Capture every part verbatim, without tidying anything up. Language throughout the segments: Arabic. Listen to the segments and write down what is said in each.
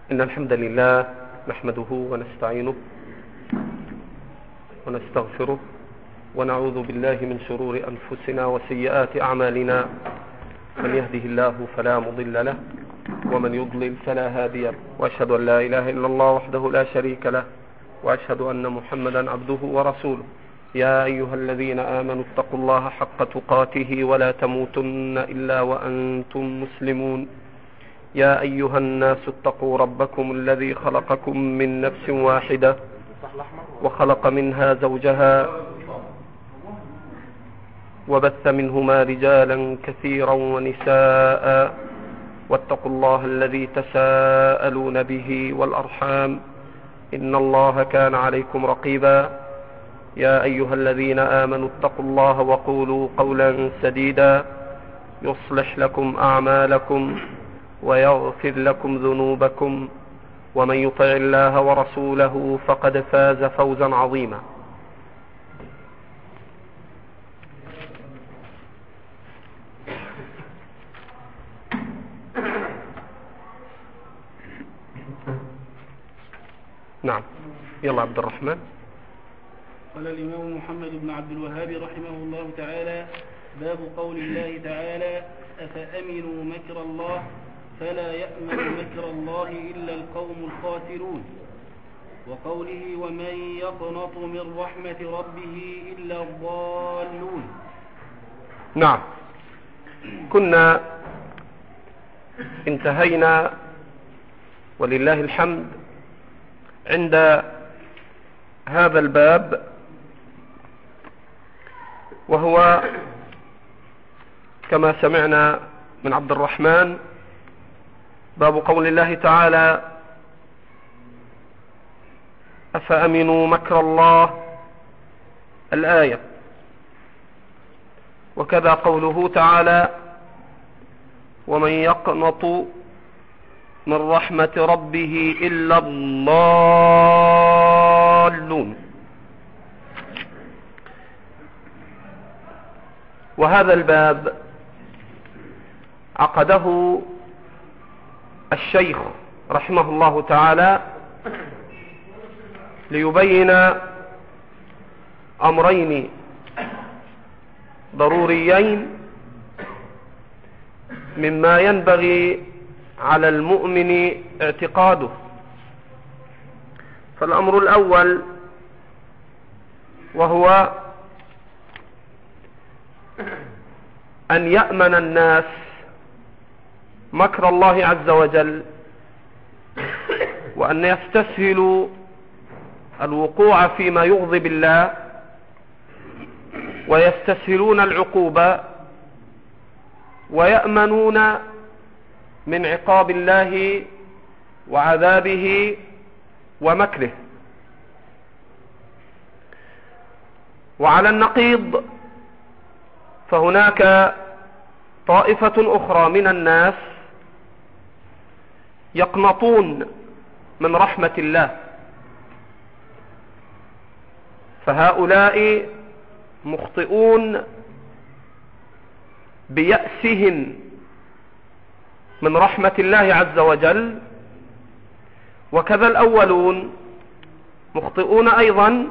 إن الحمد لله نحمده ونستعينه ونستغفره ونعوذ بالله من شرور أنفسنا وسيئات أعمالنا. من يهده الله فلا مضل له ومن يضلل فلا هادي له، وأشهد أن لا إله إلا الله وحده لا شريك له، وأشهد أن محمدا عبده ورسوله. يا أيها الذين آمنوا اتقوا الله حق تقاته ولا تموتن إلا وأنتم مسلمون. يا أيها الناس اتقوا ربكم الذي خلقكم من نفس واحدة وخلق منها زوجها وبث منهما رجالا كثيرا ونساء، واتقوا الله الذي تساءلون به والأرحام إن الله كان عليكم رقيبا. يا أيها الذين آمنوا اتقوا الله وقولوا قولا سديدا يصلح لكم أعمالكم ويغفر لكم ذنوبكم، ومن يطع الله ورسوله فقد فاز فوزا عظيما. نعم، يلا عبد الرحمن. قال الإمام محمد بن عبد الوهاب رحمه الله تعالى: باب قول الله تعالى: أفأمنوا مكر الله فلا يأمن مكر الله إلا القوم الخاسرون، وقوله: ومن يقنط من رحمة ربه إلا الضالون. نعم، كنا انتهينا ولله الحمد عند هذا الباب، وهو كما سمعنا من عبد الرحمن باب قول الله تعالى: أفأمنوا مكر الله، الآية. وكذا قوله تعالى: ومن يقنط من رحمة ربه إلا الضالون. وهذا الباب عقده الشيخ رحمه الله تعالى ليبين أمرين ضروريين مما ينبغي على المؤمن اعتقاده. فالأمر الأول وهو أن يأمن الناس مكر الله عز وجل، وأن يستسهلوا الوقوع فيما يغضب الله، ويستسهلون العقوبة، ويأمنون من عقاب الله وعذابه ومكره. وعلى النقيض فهناك طائفة أخرى من الناس يقنطون من رحمة الله، فهؤلاء مخطئون بيأسهم من رحمة الله عز وجل، وكذا الأولون مخطئون أيضا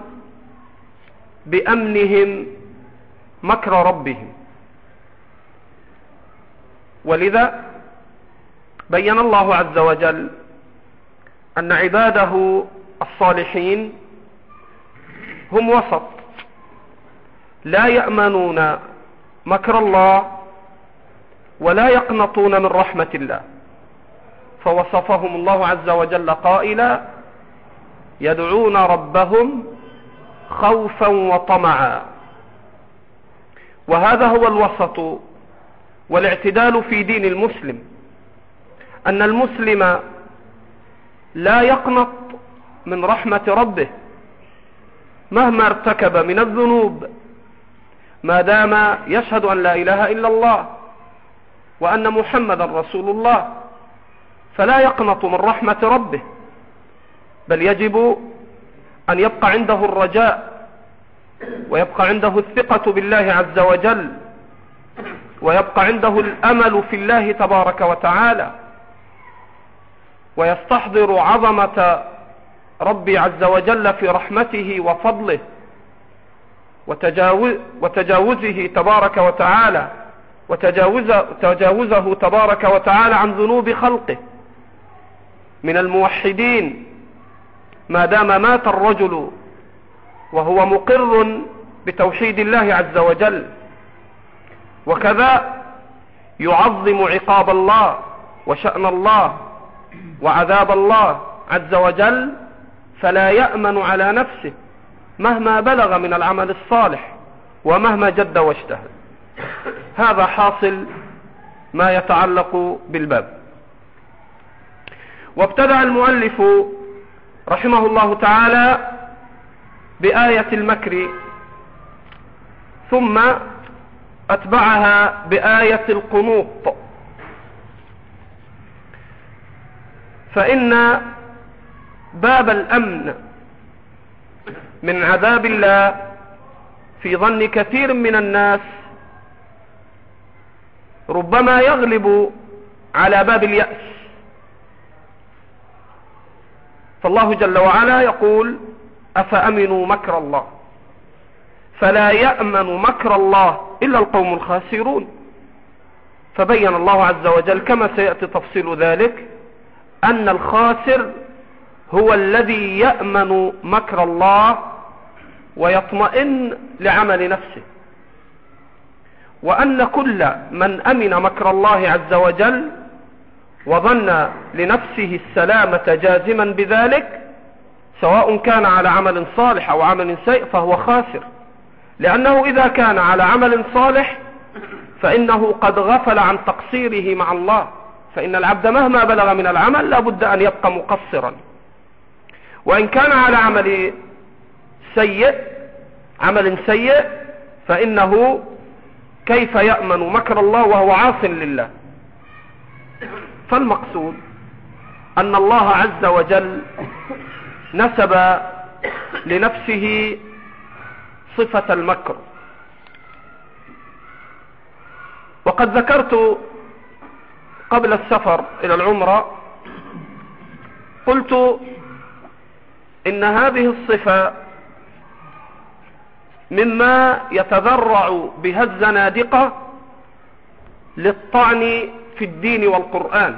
بأمنهم مكر ربهم. ولذا بين الله عز وجل أن عباده الصالحين هم وسط، لا يأمنون مكر الله ولا يقنطون من رحمة الله. فوصفهم الله عز وجل قائلا: يدعون ربهم خوفا وطمعا. وهذا هو الوسط والاعتدال في دين المسلم، أن المسلم لا يقنط من رحمة ربه مهما ارتكب من الذنوب، ما دام يشهد أن لا إله إلا الله وأن محمدا رسول الله، فلا يقنط من رحمة ربه، بل يجب أن يبقى عنده الرجاء، ويبقى عنده الثقة بالله عز وجل، ويبقى عنده الأمل في الله تبارك وتعالى. ويستحضر عظمة ربي عز وجل في رحمته وفضله وتجاوزه تبارك وتعالى وتجاوزه تبارك وتعالى عن ذنوب خلقه من الموحدين، ما دام مات الرجل وهو مقر بتوحيد الله عز وجل. وكذا يعظم عقاب الله وشأن الله وعذاب الله عز وجل، فلا يأمن على نفسه مهما بلغ من العمل الصالح ومهما جد واجتهد. هذا حاصل ما يتعلق بالباب. وابتدأ المؤلف رحمه الله تعالى بآية المكر، ثم أتبعها بآية القنوط. فإن باب الأمن من عذاب الله في ظن كثير من الناس ربما يغلب على باب اليأس. فالله جل وعلا يقول: أفأمنوا مكر الله فلا يأمن مكر الله إلا القوم الخاسرون. فبين الله عز وجل كما سيأتي تفصيل ذلك أن الخاسر هو الذي يأمن مكر الله ويطمئن لعمل نفسه، وأن كل من أمن مكر الله عز وجل وظن لنفسه السلامة جازما بذلك، سواء كان على عمل صالح أو عمل سيء، فهو خاسر. لأنه إذا كان على عمل صالح فإنه قد غفل عن تقصيره مع الله، فإن العبد مهما بلغ من العمل لا بد أن يبقى مقصرا. وإن كان على عمل سيء عمل سيء فإنه كيف يأمن مكر الله وهو عاص لله؟ فالمقصود أن الله عز وجل نسب لنفسه صفة المكر. وقد ذكرت قبل السفر إلى العمرة، قلت إن هذه الصفة مما يتذرع بها الزنادقة للطعن في الدين والقرآن.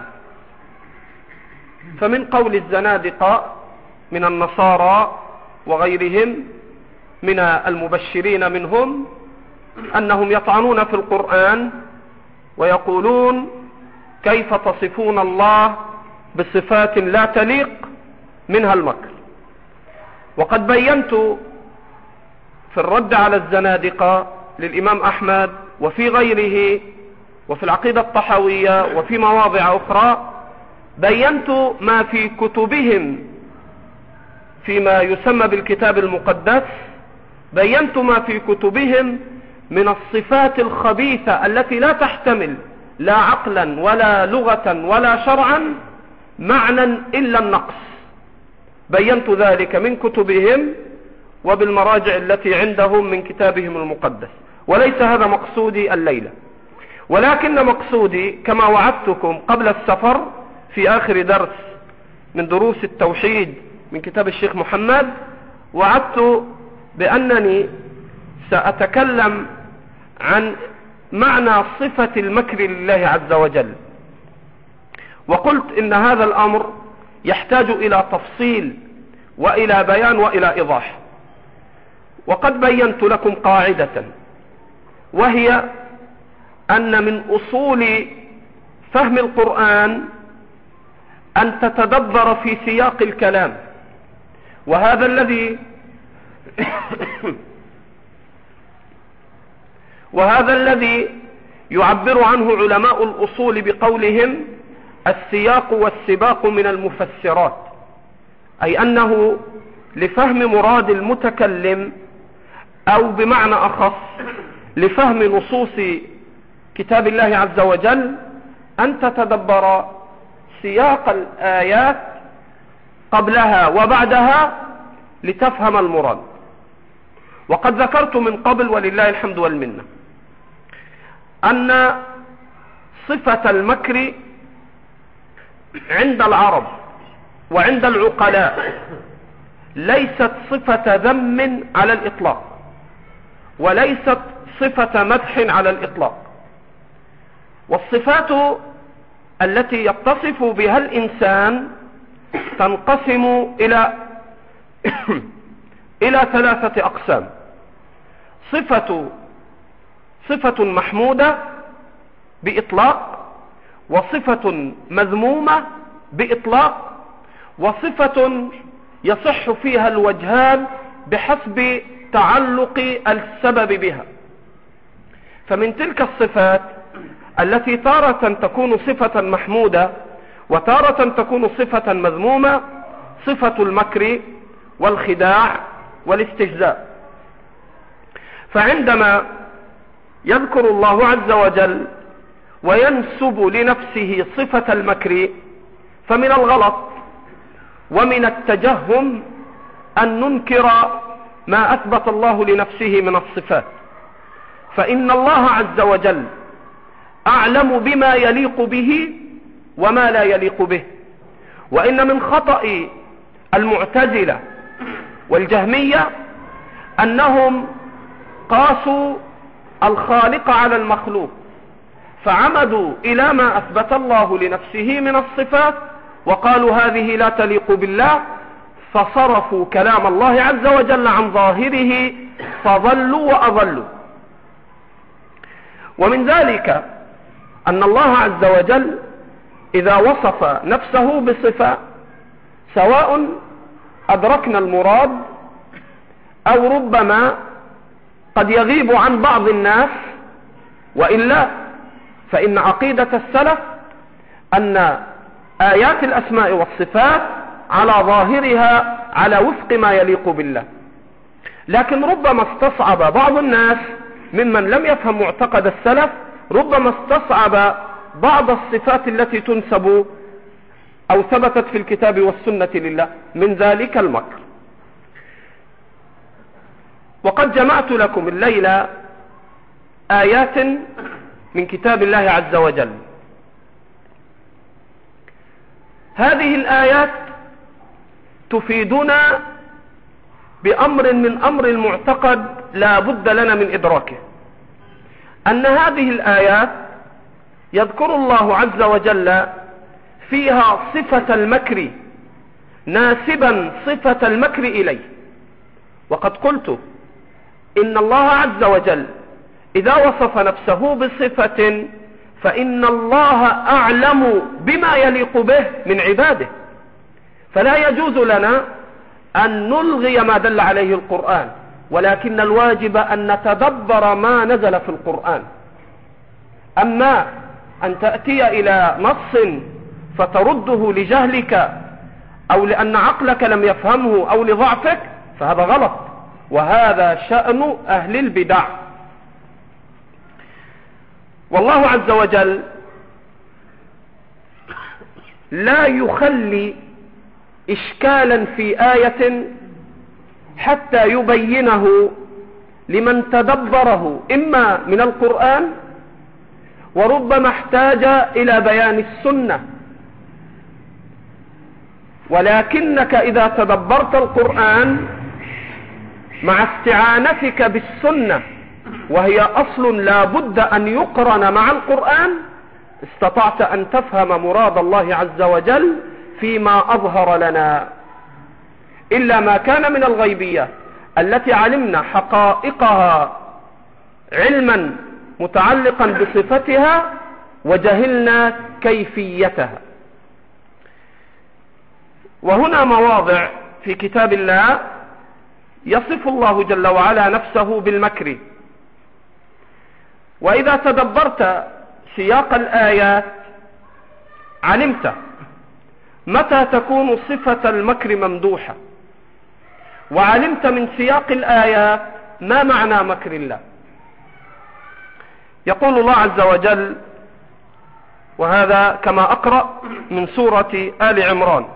فمن قول الزنادقة من النصارى وغيرهم من المبشرين منهم أنهم يطعنون في القرآن ويقولون: كيف تصفون الله بصفات لا تليق منها المكر. وقد بينت في الرد على الزنادقة للإمام أحمد وفي غيره وفي العقيدة الطحاوية وفي مواضع أخرى، بينت ما في كتبهم فيما يسمى بالكتاب المقدس، بينت ما في كتبهم من الصفات الخبيثة التي لا تحتمل لا عقلا ولا لغة ولا شرعا معنى إلا النقص. بينت ذلك من كتبهم وبالمراجع التي عندهم من كتابهم المقدس، وليس هذا مقصودي الليلة. ولكن مقصودي كما وعدتكم قبل السفر في آخر درس من دروس التوحيد من كتاب الشيخ محمد، وعدت بأنني سأتكلم عن معنى صفة المكر لله عز وجل. وقلت إن هذا الأمر يحتاج إلى تفصيل وإلى بيان وإلى إيضاح. وقد بينت لكم قاعدة، وهي أن من أصول فهم القرآن أن تتدبر في سياق الكلام، وهذا الذي وهذا الذي يعبر عنه علماء الأصول بقولهم: السياق والسباق من المفسرات. أي أنه لفهم مراد المتكلم، أو بمعنى أخص لفهم نصوص كتاب الله عز وجل، أن تتدبر سياق الآيات قبلها وبعدها لتفهم المراد. وقد ذكرت من قبل ولله الحمد والمنة أن صفة المكر عند العرب وعند العقلاء ليست صفة ذم على الإطلاق، وليست صفة مدح على الإطلاق. والصفات التي يتصف بها الإنسان تنقسم إلى إلى ثلاثة أقسام: صفة صفة محمودة بإطلاق، وصفة مذمومة بإطلاق، وصفة يصح فيها الوجهان بحسب تعلق السبب بها. فمن تلك الصفات التي تارة تكون صفة محمودة وتارة تكون صفة مذمومة صفة المكر والخداع والاستهزاء. فعندما يذكر الله عز وجل وينسب لنفسه صفة المكر، فمن الغلط ومن التجهم أن ننكر ما أثبت الله لنفسه من الصفات، فإن الله عز وجل أعلم بما يليق به وما لا يليق به. وإن من خطأ المعتزلة والجهمية أنهم قاسوا الخالق على المخلوق، فعمدوا إلى ما أثبت الله لنفسه من الصفات وقالوا هذه لا تليق بالله، فصرفوا كلام الله عز وجل عن ظاهره فضلوا وأضلوا. ومن ذلك أن الله عز وجل إذا وصف نفسه بصفة، سواء أدركنا المراد أو ربما قد يغيب عن بعض الناس، وإلا فإن عقيدة السلف أن آيات الأسماء والصفات على ظاهرها على وفق ما يليق بالله. لكن ربما استصعب بعض الناس ممن لم يفهم معتقد السلف، ربما استصعب بعض الصفات التي تنسب أو ثبتت في الكتاب والسنة لله، من ذلك المكر. وقد جمعت لكم الليلة آيات من كتاب الله عز وجل. هذه الآيات تفيدنا بأمر من أمر المعتقد لا بد لنا من إدراكه، أن هذه الآيات يذكر الله عز وجل فيها صفة المكر ناسبا صفة المكر إليه. وقد قلت إن الله عز وجل إذا وصف نفسه بصفة فإن الله أعلم بما يليق به من عباده، فلا يجوز لنا أن نلغي ما دل عليه القرآن، ولكن الواجب أن نتدبر ما نزل في القرآن. أما أن تأتي إلى نص فترده لجهلك أو لأن عقلك لم يفهمه أو لضعفك فهذا غلط، وهذا شأن أهل البدع. والله عز وجل لا يخلي إشكالا في آية حتى يبينه لمن تدبره إما من القرآن، وربما احتاج إلى بيان السنة. ولكنك إذا تدبرت القرآن مع استعانتك بالسنة، وهي أصل لا بد أن يقرن مع القرآن، استطعت أن تفهم مراد الله عز وجل فيما أظهر لنا، إلا ما كان من الغيبية التي علمنا حقائقها علما متعلقا بصفتها وجهلنا كيفيتها. وهنا مواضع في كتاب الله يصف الله جل وعلا نفسه بالمكر، وإذا تدبرت سياق الآيات علمت متى تكون صفة المكر ممدوحة، وعلمت من سياق الآيات ما معنى مكر الله. يقول الله عز وجل، وهذا كما أقرأ من سورة آل عمران،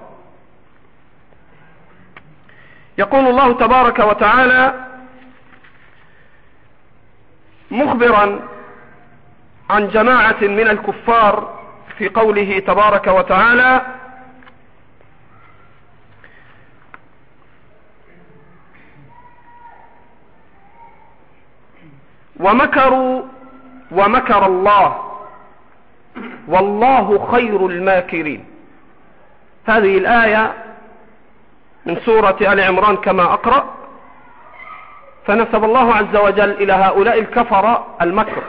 يقول الله تبارك وتعالى مخبرا عن جماعة من الكفار في قوله تبارك وتعالى ومكروا ومكر الله والله خير الماكرين. هذه الآية من سورة آل عمران كما أقرأ. فنسب الله عز وجل إلى هؤلاء الكفر المكر،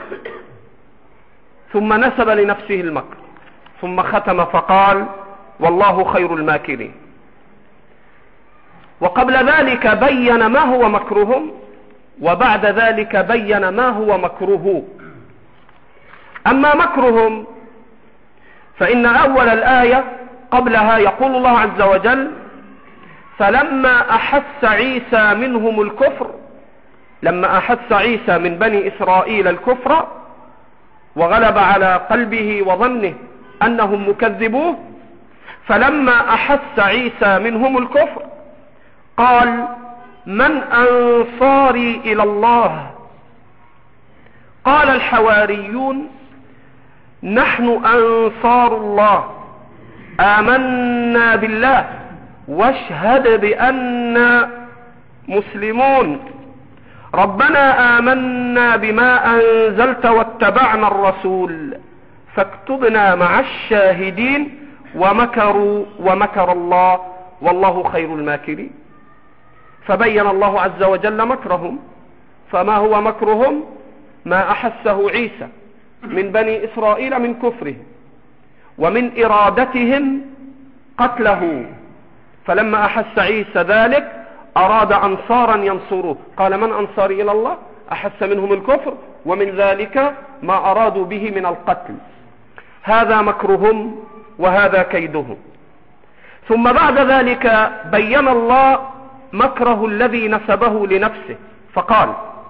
ثم نسب لنفسه المكر، ثم ختم فقال والله خير الماكرين. وقبل ذلك بين ما هو مكرهم، وبعد ذلك بين ما هو مكره. أما مكرهم فإن أول الآية قبلها يقول الله عز وجل فلما أحس عيسى منهم الكفر، لما أحس عيسى من بني إسرائيل الكفر وغلب على قلبه وظنه أنهم مكذبوه، فلما أحس عيسى منهم الكفر قال من أنصاري إلى الله؟ قال الحواريون نحن أنصار الله آمنا بالله واشهد بأننا مسلمون ربنا آمنا بما أنزلت واتبعنا الرسول فاكتبنا مع الشاهدين ومكروا ومكر الله والله خير الماكرين. فبين الله عز وجل مكرهم. فما هو مكرهم؟ ما أحسه عيسى من بني إسرائيل من كفره ومن إرادتهم قتله. فلما أحس عيسى ذلك أراد أنصارا ينصروه، قال من أنصاري إلى الله؟ أحس منهم الكفر، ومن ذلك ما أرادوا به من القتل. هذا مكرهم وهذا كيدهم. ثم بعد ذلك بين الله مكره الذي نسبه لنفسه فقال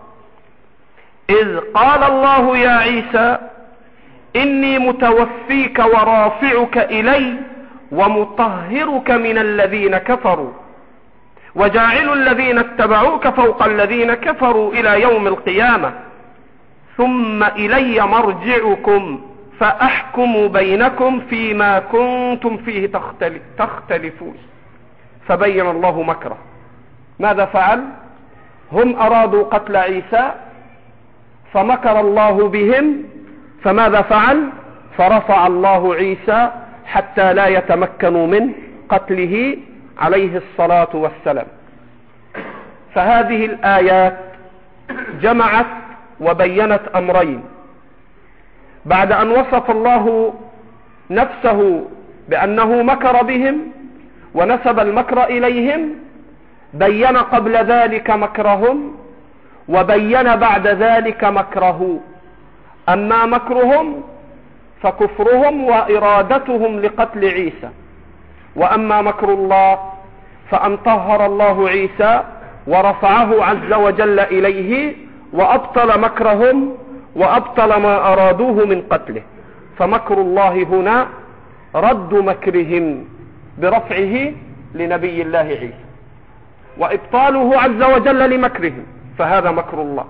إذ قال الله يا عيسى إني متوفيك ورافعك إلي ومطهرك من الذين كفروا وجاعل الذين اتبعوك فوق الذين كفروا إلى يوم القيامة ثم إلي مرجعكم فأحكم بينكم فيما كنتم فيه تختلفون. فبين الله مكره. ماذا فعل؟ هم أرادوا قتل عيسى فمكر الله بهم، فماذا فعل؟ فرفع الله عيسى حتى لا يتمكنوا من قتله عليه الصلاة والسلام. فهذه الآيات جمعت وبينت أمرين. بعد أن وصف الله نفسه بأنه مكر بهم ونسب المكر إليهم، بين قبل ذلك مكرهم وبين بعد ذلك مكره. أما مكرهم فكفرهم وإرادتهم لقتل عيسى، وأما مكر الله فأن طهر الله عيسى ورفعه عز وجل إليه وأبطل مكرهم وأبطل ما أرادوه من قتله. فمكر الله هنا رد مكرهم برفعه لنبي الله عيسى وإبطاله عز وجل لمكرهم، فهذا مكر الله.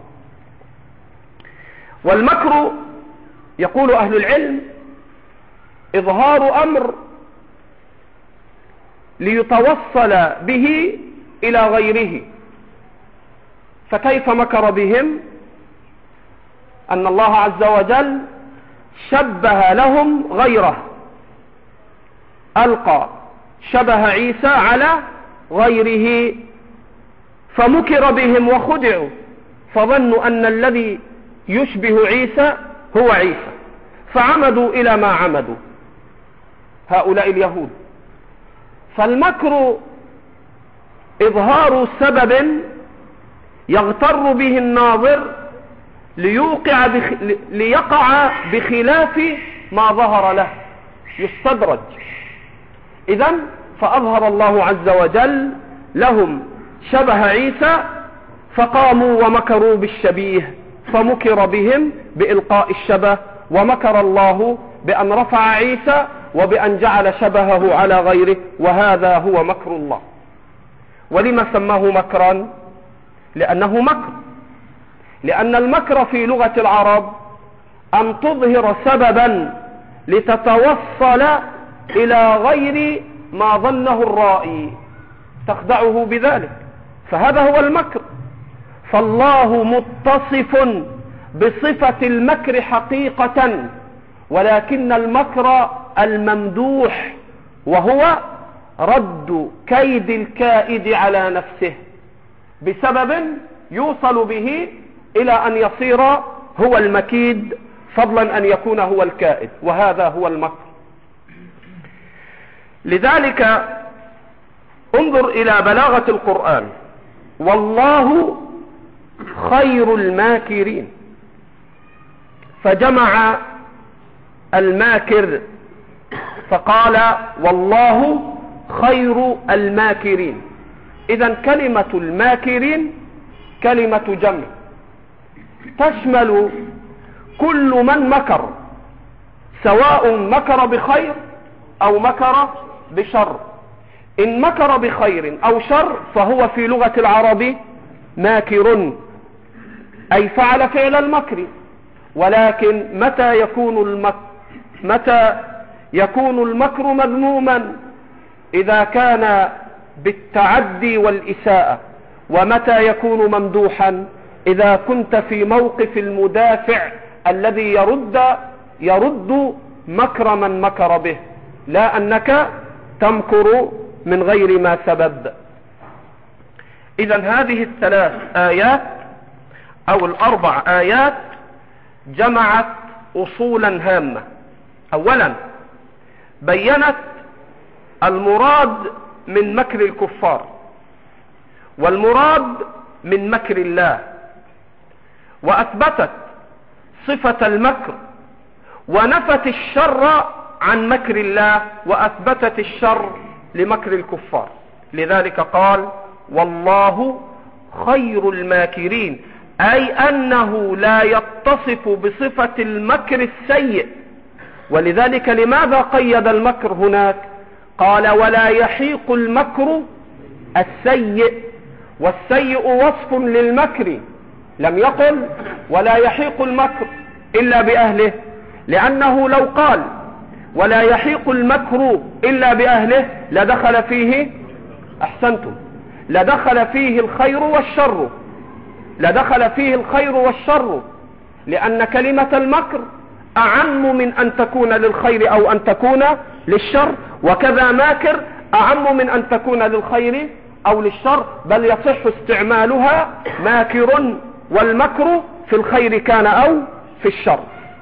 والمكر يقول أهل العلم إظهار أمر ليتوصل به إلى غيره. فكيف مكر بهم؟ أن الله عز وجل شبه لهم غيره، ألقى شبه عيسى على غيره، فمكر بهم وخدعوا، فظنوا أن الذي يشبه عيسى هو عيسى، فعمدوا إلى ما عمدوا هؤلاء اليهود. فالمكر إظهار سبب يغتر به الناظر ليوقع بخ... ليقع بخلاف ما ظهر له، يستدرج. إذن فأظهر الله عز وجل لهم شبه عيسى فقاموا ومكروا بالشبيه، فمكر بهم بإلقاء الشبه، ومكر الله بأن رفع عيسى وبأن جعل شبهه على غيره، وهذا هو مكر الله. ولما سماه مكرا؟ لأنه مكر، لأن المكر في لغة العرب أن تظهر سببا لتتوصل إلى غير ما ظنه الرائي، تخدعه بذلك، فهذا هو المكر. فالله متصف بصفة المكر حقيقة، ولكن المكر الممدوح وهو رد كيد الكائد على نفسه بسبب يوصل به إلى أن يصير هو المكيد فضلا أن يكون هو الكائد، وهذا هو المكر. لذلك انظر إلى بلاغة القرآن: والله خير الماكرين، فجمع الماكر فقال والله خير الماكرين. إذن كلمة الماكرين كلمة جمع تشمل كل من مكر، سواء مكر بخير أو مكر بشر. إن مكر بخير أو شر فهو في لغة العرب ماكر، أي فعل فعل المكر. ولكن متى يكون المكر متى يكون المكر مذموما؟ إذا كان بالتعدي والإساءة. ومتى يكون ممدوحا؟ إذا كنت في موقف المدافع الذي يرد يرد مكر من مكر به، لا أنك تمكر من غير ما سبب. إذن هذه الثلاث آيات أو الأربع آيات جمعت أصولا هامة. أولا بينت المراد من مكر الكفار والمراد من مكر الله، وأثبتت صفة المكر، ونفت الشر عن مكر الله وأثبتت الشر لمكر الكفار. لذلك قال والله خير الماكرين، أي أنه لا يتصف بصفة المكر السيء. ولذلك لماذا قيد المكر هناك؟ قال ولا يحيق المكر السيء، والسيء وصف للمكر، لم يقل ولا يحيق المكر إلا بأهله، لأنه لو قال ولا يحيق المكر إلا بأهله لدخل فيه أحسنتم لدخل فيه الخير والشر لدخل فيه الخير والشر لأن كلمة المكر أعم من أن تكون للخير أو أن تكون للشر، وكذا ماكر أعم من أن تكون للخير أو للشر، بل يصح استعمالها ماكر والمكر في الخير كان أو في الشر.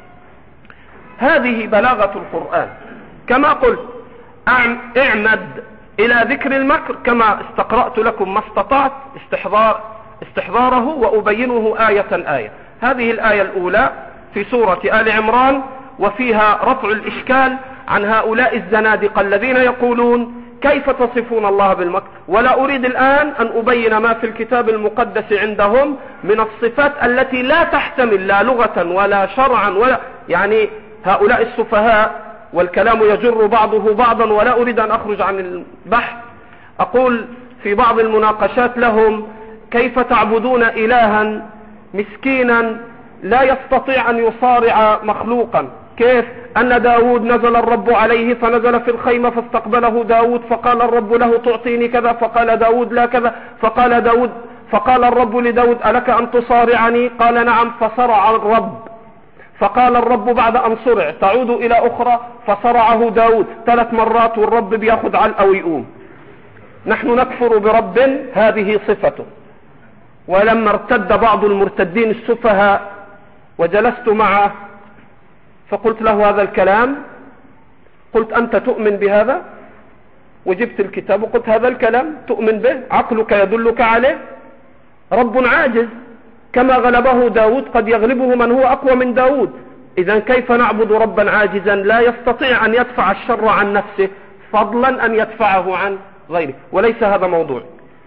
هذه بلاغة القرآن. كما قلت اعمد إلى ذكر المكر كما استقرأت لكم ما استطعت استحضار استحضاره وأبينه آية آية. هذه الآية الأولى في سورة آل عمران، وفيها رفع الإشكال عن هؤلاء الزنادقة الذين يقولون كيف تصفون الله بالمكر. ولا أريد الآن أن أبين ما في الكتاب المقدس عندهم من الصفات التي لا تحتمل لا لغة ولا شرعا ولا يعني هؤلاء السفهاء، والكلام يجر بعضه بعضا ولا أريد أن أخرج عن البحث. أقول في بعض المناقشات لهم كيف تعبدون إلها مسكينا لا يستطيع أن يصارع مخلوقا؟ كيف أن داود نزل الرب عليه فنزل في الخيمة فاستقبله داود فقال الرب له تعطيني كذا، فقال داود لا كذا، فقال داود فقال الرب لداود ألك أن تصارعني؟ قال نعم، فصرع الرب. فقال الرب بعد أن صرع تعود إلى أخرى فصرعه داود ثلاث مرات والرب بياخد علقة ويقوم. نحن نكفر برب هذه صفته. ولما ارتد بعض المرتدين السفهاء وجلست معه فقلت له هذا الكلام، قلت أنت تؤمن بهذا؟ وجبت الكتاب وقلت هذا الكلام تؤمن به؟ عقلك يدلك عليه؟ رب عاجز كما غلبه داود قد يغلبه من هو أقوى من داود. إذا كيف نعبد ربا عاجزا لا يستطيع أن يدفع الشر عن نفسه فضلا أن يدفعه عن غيره؟ وليس هذا موضوع.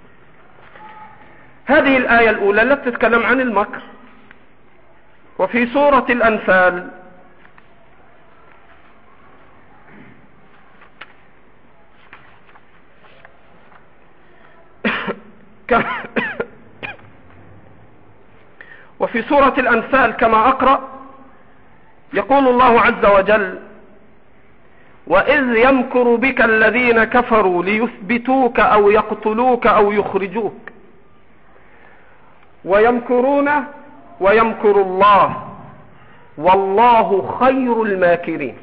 هذه الآية الأولى التي تتكلم عن المكر. وفي سورة الأنفال وفي سورة الأنفال كما أقرأ يقول الله عز وجل وإذ يمكر بك الذين كفروا ليثبتوك أو يقتلوك أو يخرجوك. ويمكرون ويمكر الله والله خير الماكرين.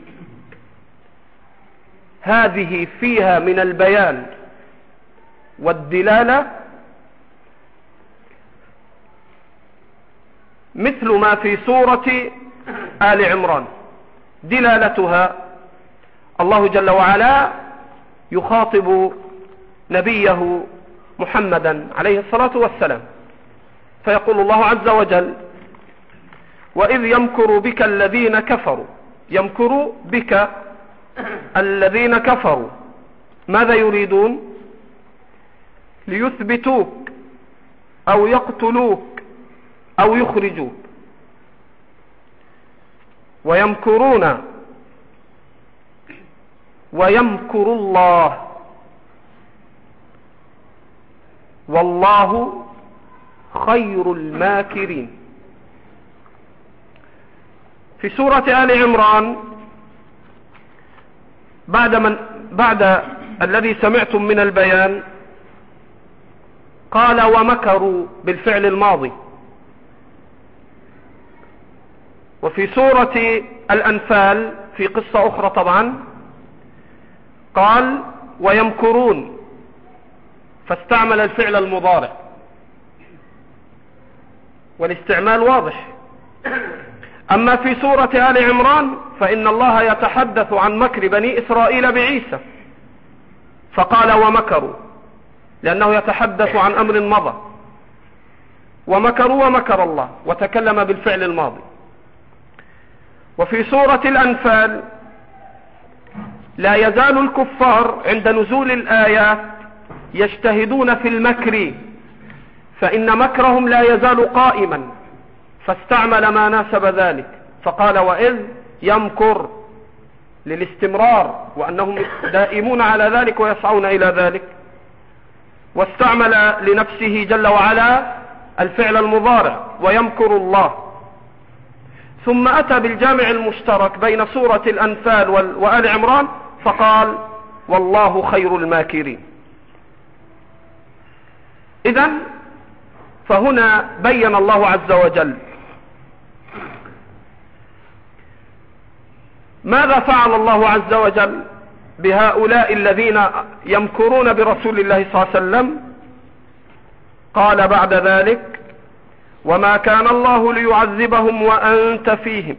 هذه فيها من البيان والدلالة مثل ما في سورة آل عمران. دلالتها الله جل وعلا يخاطب نبيه محمدا عليه الصلاة والسلام، فيقول الله عز وجل: وإذ يمكر بك الذين كفروا. يمكر بك الذين كفروا، ماذا يريدون؟ ليثبتوك أو يقتلوك أو يخرجوك. ويمكرون ويمكر الله والله خير الماكرين. في سورة آل عمران بعد, من بعد الذي سمعتم من البيان قال: ومكروا بالفعل الماضي. وفي سورة الأنفال في قصة أخرى طبعا قال: ويمكرون، فاستعمل الفعل المضارع، والاستعمال واضح. أما في سورة آل عمران فإن الله يتحدث عن مكر بني إسرائيل بعيسى، فقال: ومكروا، لأنه يتحدث عن أمر مضى. ومكروا ومكر الله، وتكلم بالفعل الماضي. وفي سورة الأنفال لا يزال الكفار عند نزول الآيات يجتهدون في المكر، فإن مكرهم لا يزال قائما، فاستعمل ما ناسب ذلك، فقال: وإذ يمكر، للاستمرار، وأنهم دائمون على ذلك ويسعون إلى ذلك. واستعمل لنفسه جل وعلا الفعل المضارع: ويمكر الله. ثم أتى بالجامع المشترك بين سورة الأنفال وآل عمران فقال: والله خير الماكرين. إذن فهنا بين الله عز وجل ماذا فعل الله عز وجل بهؤلاء الذين يمكرون برسول الله صلى الله عليه وسلم. قال بعد ذلك: وما كان الله ليعذبهم وأنت فيهم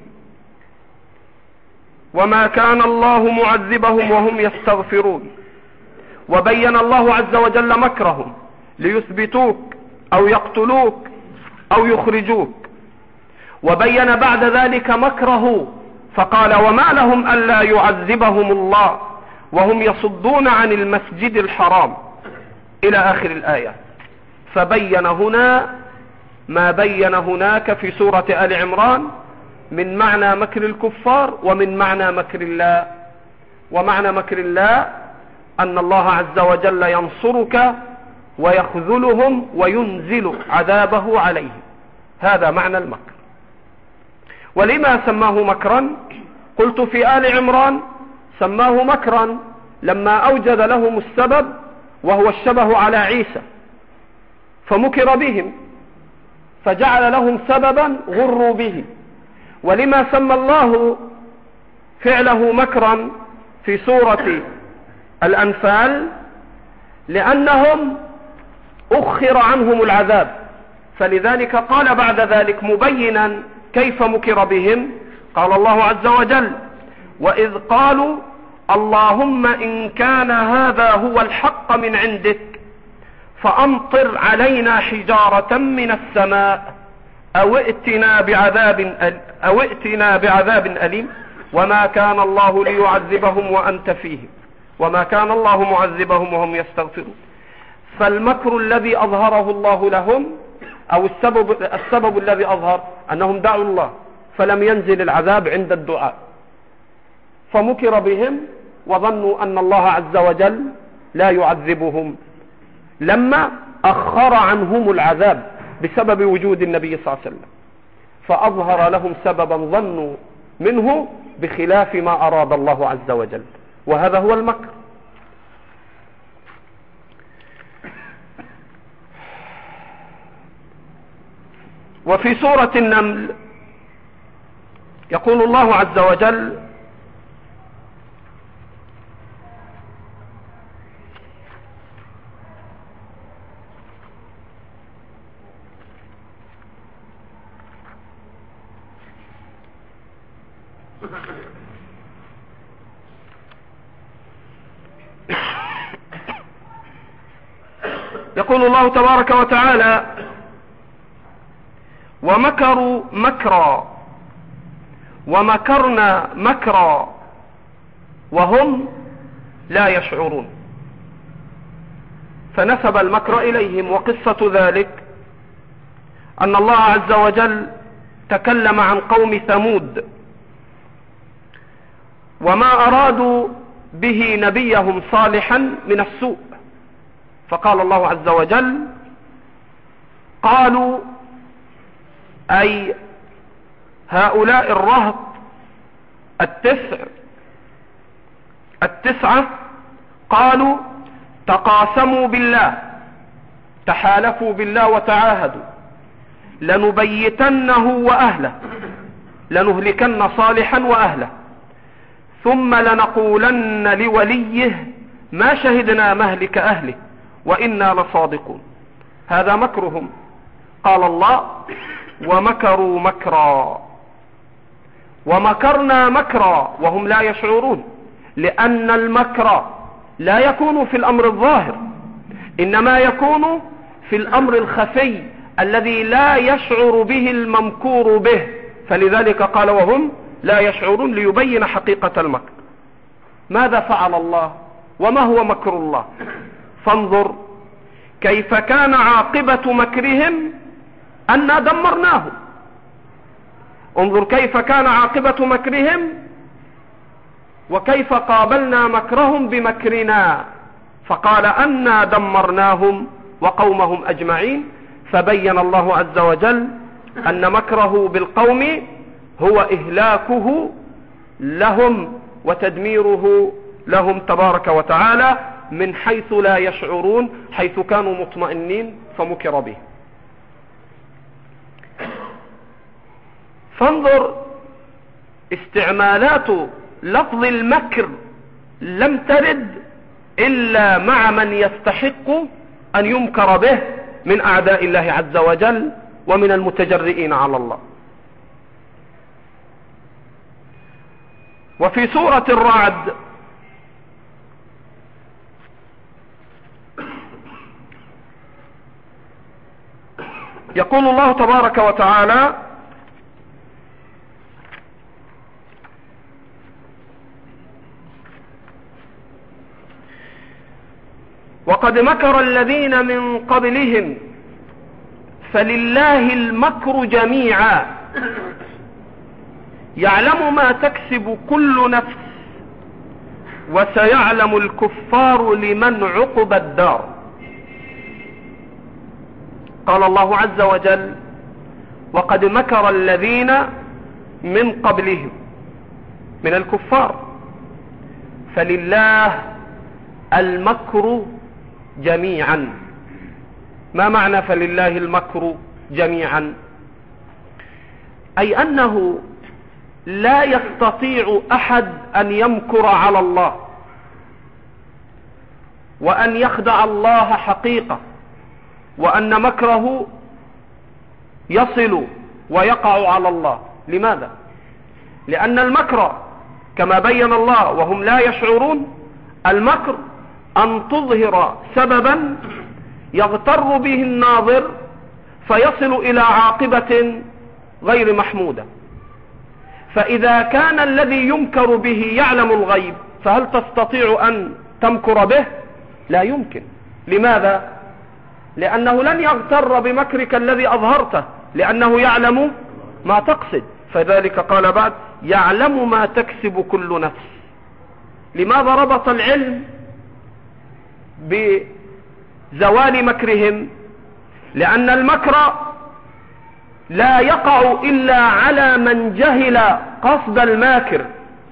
وما كان الله معذبهم وهم يستغفرون. وبين الله عز وجل مكرهم ليثبتوك أو يقتلوك أو يخرجوك. وبين بعد ذلك مكره فقال: وما لهم ألا يعذبهم الله وهم يصدون عن المسجد الحرام، إلى آخر الآية. فبين هنا ما بين هناك في سورة آل عمران من معنى مكر الكفار ومن معنى مكر الله. ومعنى مكر الله أن الله عز وجل ينصرك ويخذلهم وينزل عذابه عليهم، هذا معنى المكر. ولما سماه مكرا؟ قلت في آل عمران سماه مكرا لما أوجد لهم السبب وهو الشبه على عيسى، فمكر بهم فجعل لهم سببا غروا به. ولما سمى الله فعله مكرا في سورة الأنفال لأنهم أخر عنهم العذاب، فلذلك قال بعد ذلك مبينا كيف مكر بهم. قال الله عز وجل: وإذ قالوا اللهم إن كان هذا هو الحق من عندك فأمطر علينا حجارة من السماء أو ائتنا بعذاب أو ائتنا بعذاب أليم وما كان الله ليعذبهم وأنت فيهم وما كان الله معذبهم وهم يستغفرون. فالمكر الذي أظهره الله لهم أو السبب, السبب الذي أظهر أنهم دعوا الله فلم ينزل العذاب عند الدعاء، فمكر بهم وظنوا أن الله عز وجل لا يعذبهم لما أخر عنهم العذاب بسبب وجود النبي صلى الله عليه وسلم، فأظهر لهم سببا ظنوا منه بخلاف ما أراد الله عز وجل، وهذا هو المكر. وفي سورة النمل يقول الله عز وجل: يقول الله تبارك وتعالى: ومكروا مكرا ومكرنا مكرا وهم لا يشعرون. فنسب المكر إليهم. وقصة ذلك أن الله عز وجل تكلم عن قوم ثمود وما أرادوا به نبيهم صالحا من السوء، فقال الله عز وجل: قالوا أي هؤلاء الرهط التسع التسعة قالوا تقاسموا بالله، تحالفوا بالله وتعاهدوا لنبيتنه وأهله، لنهلكن صالحا وأهله، ثم لنقولن لوليه ما شهدنا مهلك أهله وإنا لصادقون. هذا مكرهم. قال الله: ومكروا مكرا ومكرنا مكرا وهم لا يشعرون. لأن المكر لا يكون في الأمر الظاهر، إنما يكون في الأمر الخفي الذي لا يشعر به الممكور به، فلذلك قال وهم لا يشعرون ليبين حقيقة المكر. ماذا فعل الله؟ وما هو مكر الله؟ فانظر كيف كان عاقبة مكرهم أنا دمرناهم. انظر كيف كان عاقبة مكرهم وكيف قابلنا مكرهم بمكرنا، فقال أنا دمرناهم وقومهم أجمعين. فبين الله عز وجل أن مكره بالقوم هو إهلاكه لهم وتدميره لهم تبارك وتعالى من حيث لا يشعرون، حيث كانوا مطمئنين فمكر به. فانظر استعمالات لفظ المكر لم ترد إلا مع من يستحق أن يمكر به من أعداء الله عز وجل ومن المتجرئين على الله. وفي سورة الرعد يقول الله تبارك وتعالى: وقد مكر الذين من قبلهم فلله المكر جميعا يعلم ما تكسب كل نفس وسيعلم الكفار لمن عقب الدار. قال الله عز وجل: وقد مكر الذين من قبلهم من الكفار فلله المكر جميعا. ما معنى فلله المكر جميعا؟ أي أنه لا يستطيع أحد أن يمكر على الله وأن يخدع الله حقيقة، وأن مكره يصل ويقع على الله. لماذا؟ لأن المكر كما بين الله وهم لا يشعرون، المكر أن تظهر سببا يغتر به الناظر فيصل إلى عاقبة غير محمودة. فإذا كان الذي يمكر به يعلم الغيب فهل تستطيع أن تمكر به؟ لا يمكن. لماذا؟ لأنه لن يغتر بمكرك الذي أظهرته، لأنه يعلم ما تقصد. فذلك قال بعد: يعلم ما تكسب كل نفس. لماذا ربط العلم بزوال مكرهم؟ لأن المكر لا يقع إلا على من جهل قصد الماكر.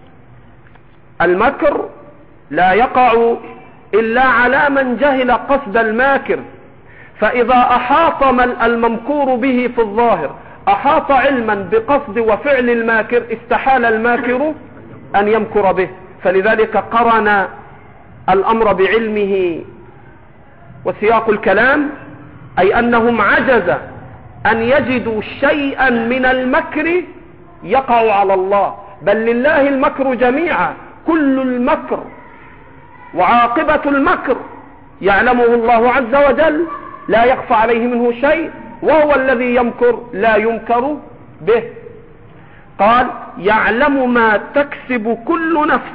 المكر لا يقع إلا على من جهل قصد الماكر، فإذا أحاط الممكور به في الظاهر أحاط علما بقصد وفعل الماكر، استحال الماكر أن يمكر به. فلذلك قرن الأمر بعلمه. وسياق الكلام أي أنهم عجز أن يجدوا شيئا من المكر يقع على الله، بل لله المكر جميعا، كل المكر وعاقبة المكر يعلمه الله عز وجل، لا يخفى عليه منه شيء، وهو الذي يمكر لا يمكر به. قال يعلم ما تكسب كل نفس،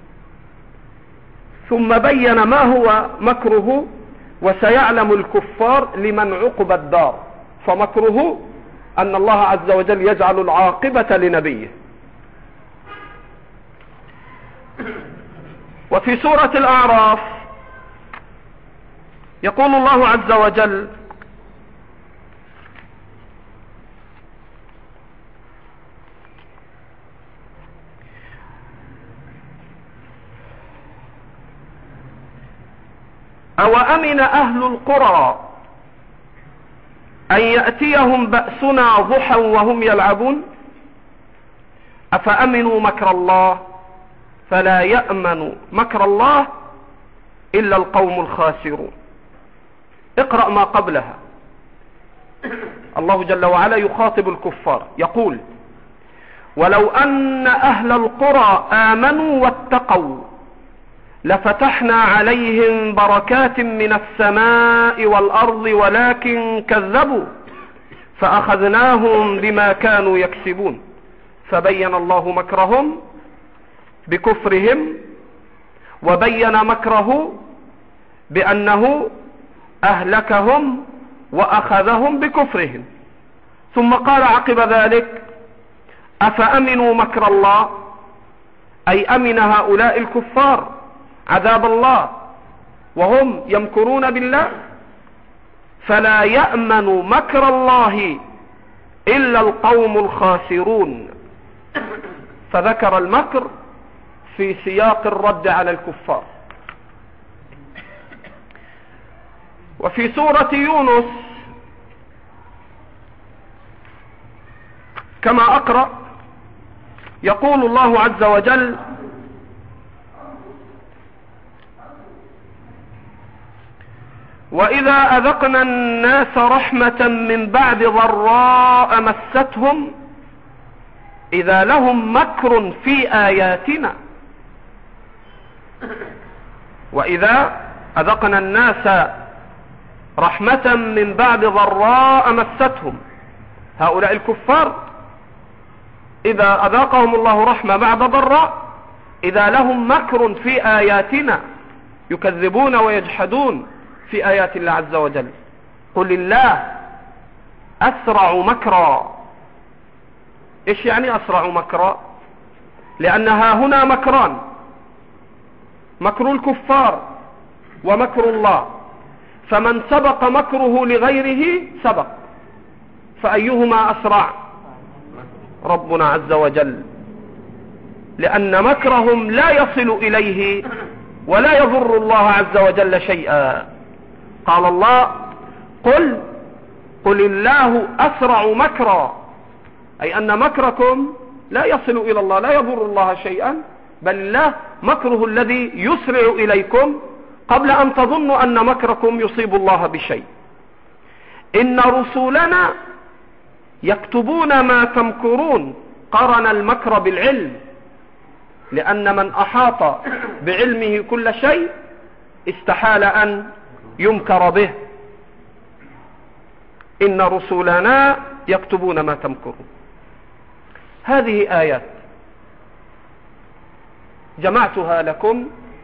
ثم بين ما هو مكره، وسيعلم الكفار لمن عقب الدار. فمكره أن الله عز وجل يجعل العاقبة لنبيه. وفي سورة الأعراف يقول الله عز وجل: أوأمن أهل القرى أن يأتيهم بأسنا ضحى وهم يلعبون أفأمنوا مكر الله فلا يأمن مكر الله إلا القوم الخاسرون. اقرأ ما قبلها. الله جل وعلا يخاطب الكفار يقول: ولو أن أهل القرى آمنوا واتقوا لفتحنا عليهم بركات من السماء والأرض ولكن كذبوا فأخذناهم بما كانوا يكسبون. فبين الله مكرهم بكفرهم، وبين مكره بأنه أهلكهم وأخذهم بكفرهم. ثم قال عقب ذلك: أفأمنوا مكر الله، أي أمن هؤلاء الكفار عذاب الله وهم يمكرون بالله، فلا يأمن مكر الله إلا القوم الخاسرون. فذكر المكر في سياق الرد على الكفار. وفي سورة يونس كما أقرأ يقول الله عز وجل: وإذا أذقنا الناس رحمة من بعد ضراء مستهم إذا لهم مكر في آياتنا. وإذا أذقنا الناس رحمة من بعد ضراء مستهم، هؤلاء الكفار إذا أذاقهم الله رحمة بعد ضراء إذا لهم مكر في آياتنا، يكذبون ويجحدون في آيات الله عز وجل. قل الله أسرع مكرا. إيش يعني أسرع مكرا؟ لأنها هنا مكران، مكر الكفار ومكر الله، فمن سبق مكره لغيره سبق، فأيهما أسرع؟ ربنا عز وجل، لأن مكرهم لا يصل إليه ولا يضر الله عز وجل شيئا. قال الله: قل قل الله أسرع مكرا، أي أن مكركم لا يصل إلى الله، لا يضر الله شيئا، بل الله مكره الذي يسرع إليكم قبل أن تظنوا أن مكركم يصيب الله بشيء. إن رسولنا يكتبون ما تمكرون. قرن المكر بالعلم، لأن من أحاط بعلمه كل شيء استحال أن يمكر به. إن رسولنا يكتبون ما تمكرون. هذه آيات جمعتها لكم،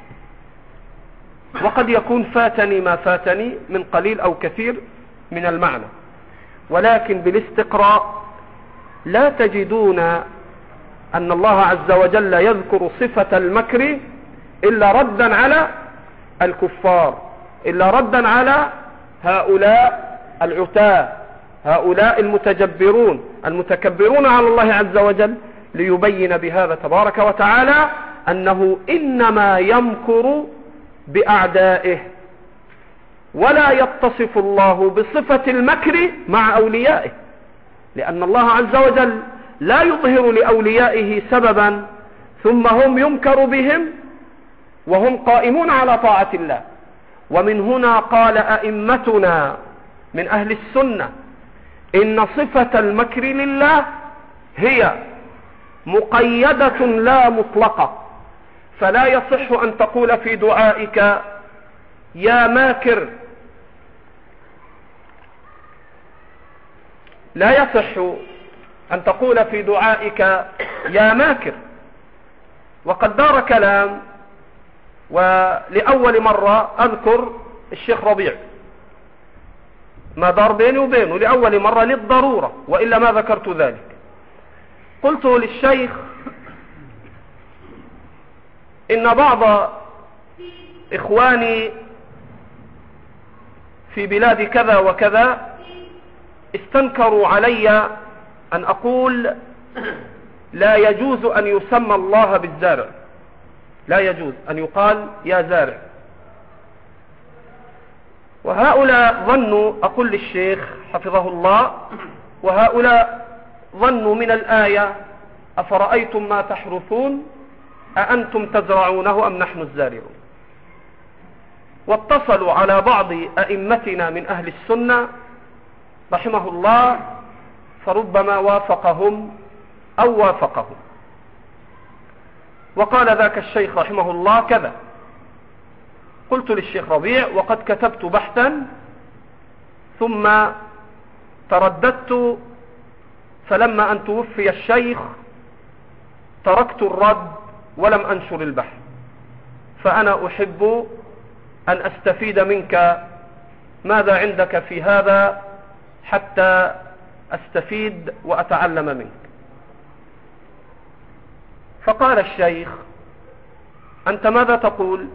وقد يكون فاتني ما فاتني من قليل أو كثير من المعنى، ولكن بالاستقراء لا تجدون أن الله عز وجل يذكر صفة المكر إلا ردا على الكفار، إلا ردا على هؤلاء العتاة، هؤلاء المتجبرون المتكبرون على الله عز وجل، ليبين بهذا تبارك وتعالى أنه إنما يمكر بأعدائه ولا يتصف الله بصفة المكر مع أوليائه، لأن الله عز وجل لا يظهر لأوليائه سببا ثم هم يمكر بهم وهم قائمون على طاعة الله. ومن هنا قال أئمتنا من أهل السنة إن صفة المكر لله هي مقيدة لا مطلقة، فلا يصح أن تقول في دعائك يا ماكر، لا يصح أن تقول في دعائك يا ماكر. وقد دار كلام، ولأول مرة أذكر الشيخ ربيع، ما دار بيني وبينه لأول مرة للضرورة، وإلا ما ذكرت ذلك. قلت للشيخ إن بعض إخواني في بلاد كذا وكذا استنكروا علي أن أقول لا يجوز أن يسمى الله بالزارع، لا يجوز أن يقال يا زارع. وهؤلاء ظنوا، أقول للشيخ حفظه الله، وهؤلاء ظنوا من الآية أفرأيتم ما تحرثون أأنتم تزرعونه أم نحن الزارعون. واتصلوا على بعض أئمتنا من أهل السنة رحمه الله، فربما وافقهم أو وافقهم، وقال ذاك الشيخ رحمه الله كذا. قلت للشيخ ربيع وقد كتبت بحثا ثم ترددت، فلما أن توفي الشيخ تركت الرد ولم أنشر البحث، فأنا أحب أن أستفيد منك ماذا عندك في هذا حتى أستفيد وأتعلم منك. فقال الشيخ أنت ماذا تقول؟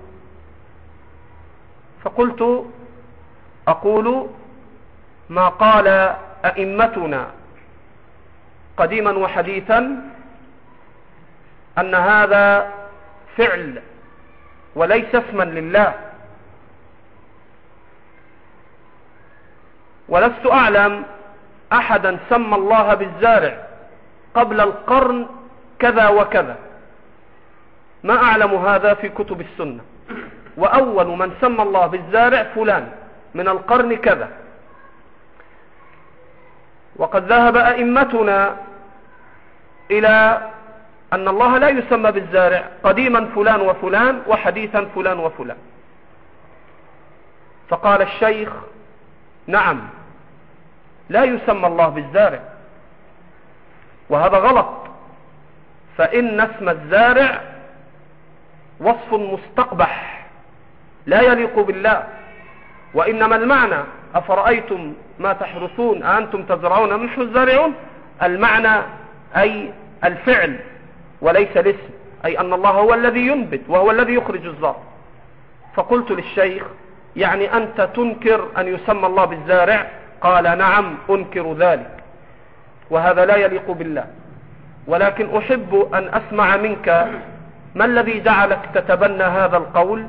فقلت أقول ما قال أئمتنا قديما وحديثا أن هذا فعل وليس اسما لله، ولست أعلم أحدا سمى الله بالزارع قبل القرن كذا وكذا، ما أعلم هذا في كتب السنة، وأول من سمى الله بالزارع فلان من القرن كذا. وقد ذهب أئمتنا إلى أن الله لا يسمى بالزارع، قديما فلان وفلان وحديثا فلان وفلان. فقال الشيخ نعم لا يسمى الله بالزارع، وهذا غلط، فإن اسم الزارع وصف مستقبح لا يليق بالله، وإنما المعنى أفرأيتم ما تحرثون أأنتم تزرعون أم نحن الزارعون، المعنى أي الفعل وليس الاسم، أي أن الله هو الذي ينبت وهو الذي يخرج الزرع. فقلت للشيخ يعني أنت تنكر أن يسمى الله بالزارع؟ قال نعم أنكر ذلك، وهذا لا يليق بالله، ولكن أحب أن أسمع منك ما الذي جعلك تتبنى هذا القول،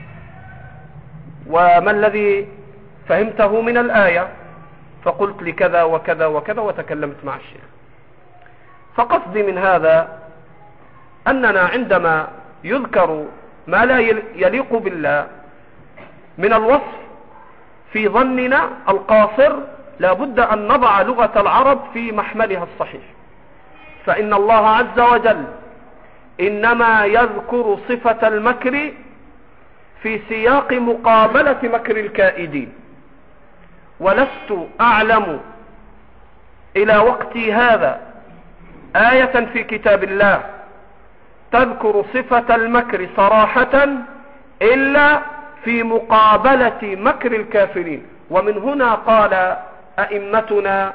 وما الذي فهمته من الآية. فقلت لكذا وكذا وكذا وتكلمت مع الشيخ. فقصدي من هذا أننا عندما يذكر ما لا يليق بالله من الوصف في ظننا القاصر لا بد أن نضع لغة العرب في محملها الصحيح، فإن الله عز وجل إنما يذكر صفة المكر في سياق مقابلة مكر الكائدين، ولست أعلم إلى وقتي هذا آية في كتاب الله تذكر صفة المكر صراحة إلا في مقابلة مكر الكافرين. ومن هنا قال أئمتنا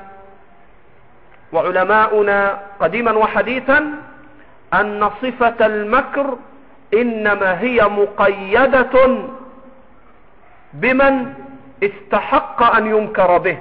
وعلماؤنا قديما وحديثا أن صفة المكر إنما هي مقيدة بمن استحق أن ينكر به،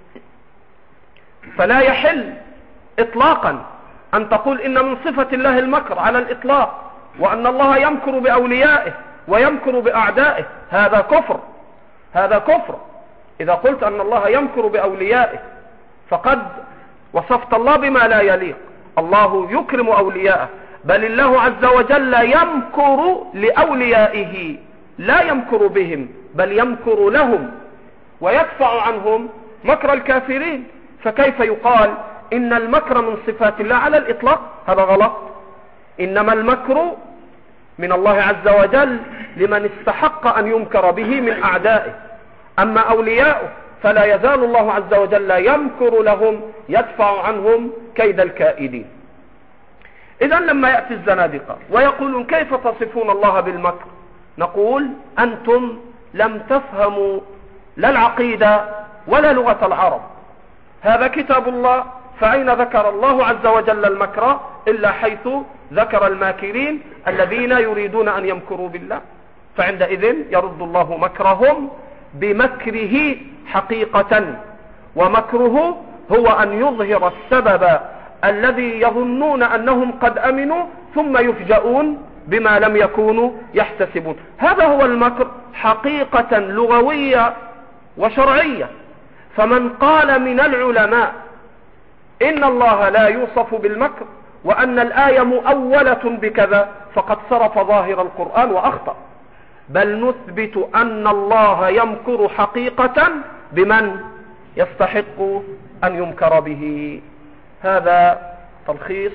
فلا يحل إطلاقا أن تقول إن من صفة الله المكر على الإطلاق، وأن الله يمكر بأوليائه ويمكر بأعدائه، هذا كفر. هذا كفر. إذا قلت أن الله يمكر بأوليائه فقد وصفت الله بما لا يليق. الله يكرم أولياءه، بل الله عز وجل يمكر لأوليائه، لا يمكر بهم بل يمكر لهم ويدفع عنهم مكر الكافرين. فكيف يقال إن المكر من صفات الله؟ على الإطلاق هذا غلط. إنما المكر من الله عز وجل لمن استحق أن يمكر به من أعدائه. أما أولياؤه فلا يزال الله عز وجل يمكر لهم، يدفع عنهم كيد الكائدين. إذا لما يأتي الزنادقة ويقولون كيف تصفون الله بالمكر، نقول أنتم لم تفهموا لا العقيدة ولا لغة العرب. هذا كتاب الله، فأين ذكر الله عز وجل المكر إلا حيث ذكر الماكرين الذين يريدون أن يمكروا بالله، فعندئذ يرد الله مكرهم بمكره حقيقة. ومكره هو أن يظهر السبب الذي يظنون أنهم قد أمنوا ثم يفجؤون بما لم يكونوا يحتسبون. هذا هو المكر حقيقة لغوية وشرعية. فمن قال من العلماء إن الله لا يوصف بالمكر وأن الآية مؤولة بكذا فقد صرف ظاهر القرآن وأخطأ، بل نثبت أن الله يمكر حقيقة بمن يستحق أن يمكر به. هذا تلخيص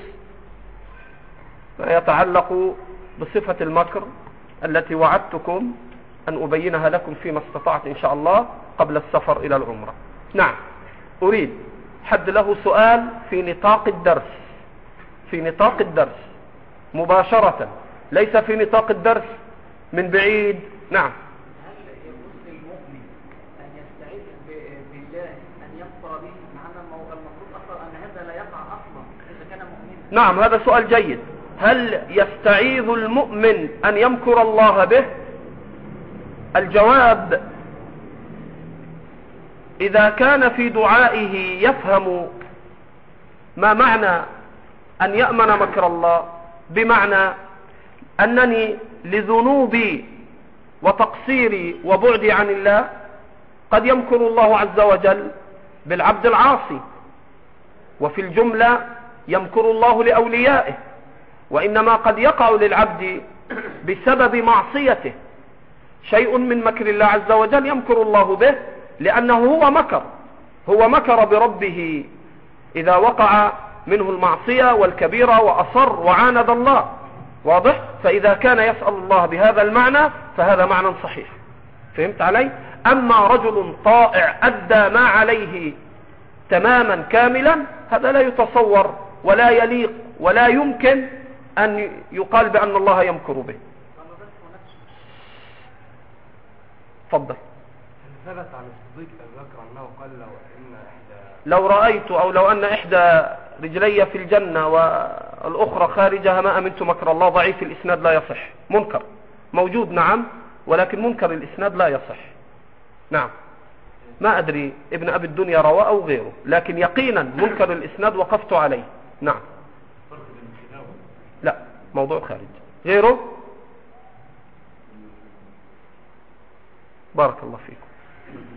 ما يتعلق بصفة المكر التي وعدتكم أن أبينها لكم فيما استطعت إن شاء الله قبل السفر إلى العمرة. نعم، أريد حد له سؤال في نطاق الدرس، في نطاق الدرس مباشرة، ليس في نطاق الدرس من بعيد. نعم. هل يجوز للمؤمن أن يستعيذ بالله أن يكفر به، مع أن المفروض أصلا أن هذا لا يقع أصلا إذا كان مؤمنا؟ نعم، هذا سؤال جيد. هل يستعيذ المؤمن أن يمكر الله به؟ الجواب: إذا كان في دعائه يفهم ما معنى أن يأمن مكر الله، بمعنى أنني لذنوبي وتقصيري وبعدي عن الله قد يمكر الله عز وجل بالعبد العاصي، وفي الجملة يمكر الله لأوليائه، وإنما قد يقع للعبد بسبب معصيته شيء من مكر الله عز وجل يمكر الله به، لأنه هو مكر هو مكر بربه إذا وقع منه المعصية والكبيرة وأصر وعاند الله. واضح؟ فإذا كان يسأل الله بهذا المعنى فهذا معنى صحيح. فهمت علي؟ أما رجل طائع أدى ما عليه تماما كاملا، هذا لا يتصور ولا يليق ولا يمكن أن يقال بأن الله يمكر به. تفضل. ثبت عن الصديق أبي بكر أنه قال لو إن إحدى لو رأيت أو لو أن إحدى رجلي في الجنة والأخرى خارجها ما أمنت مكر الله. ضعيف الإسناد لا يصح، منكر موجود نعم، ولكن منكر الإسناد لا يصح. نعم، ما أدري ابن أبي الدنيا روى أو غيره، لكن يقينا منكر الإسناد وقفت عليه. نعم. لا، موضوع خارج. غيره؟ بارك الله فيكم.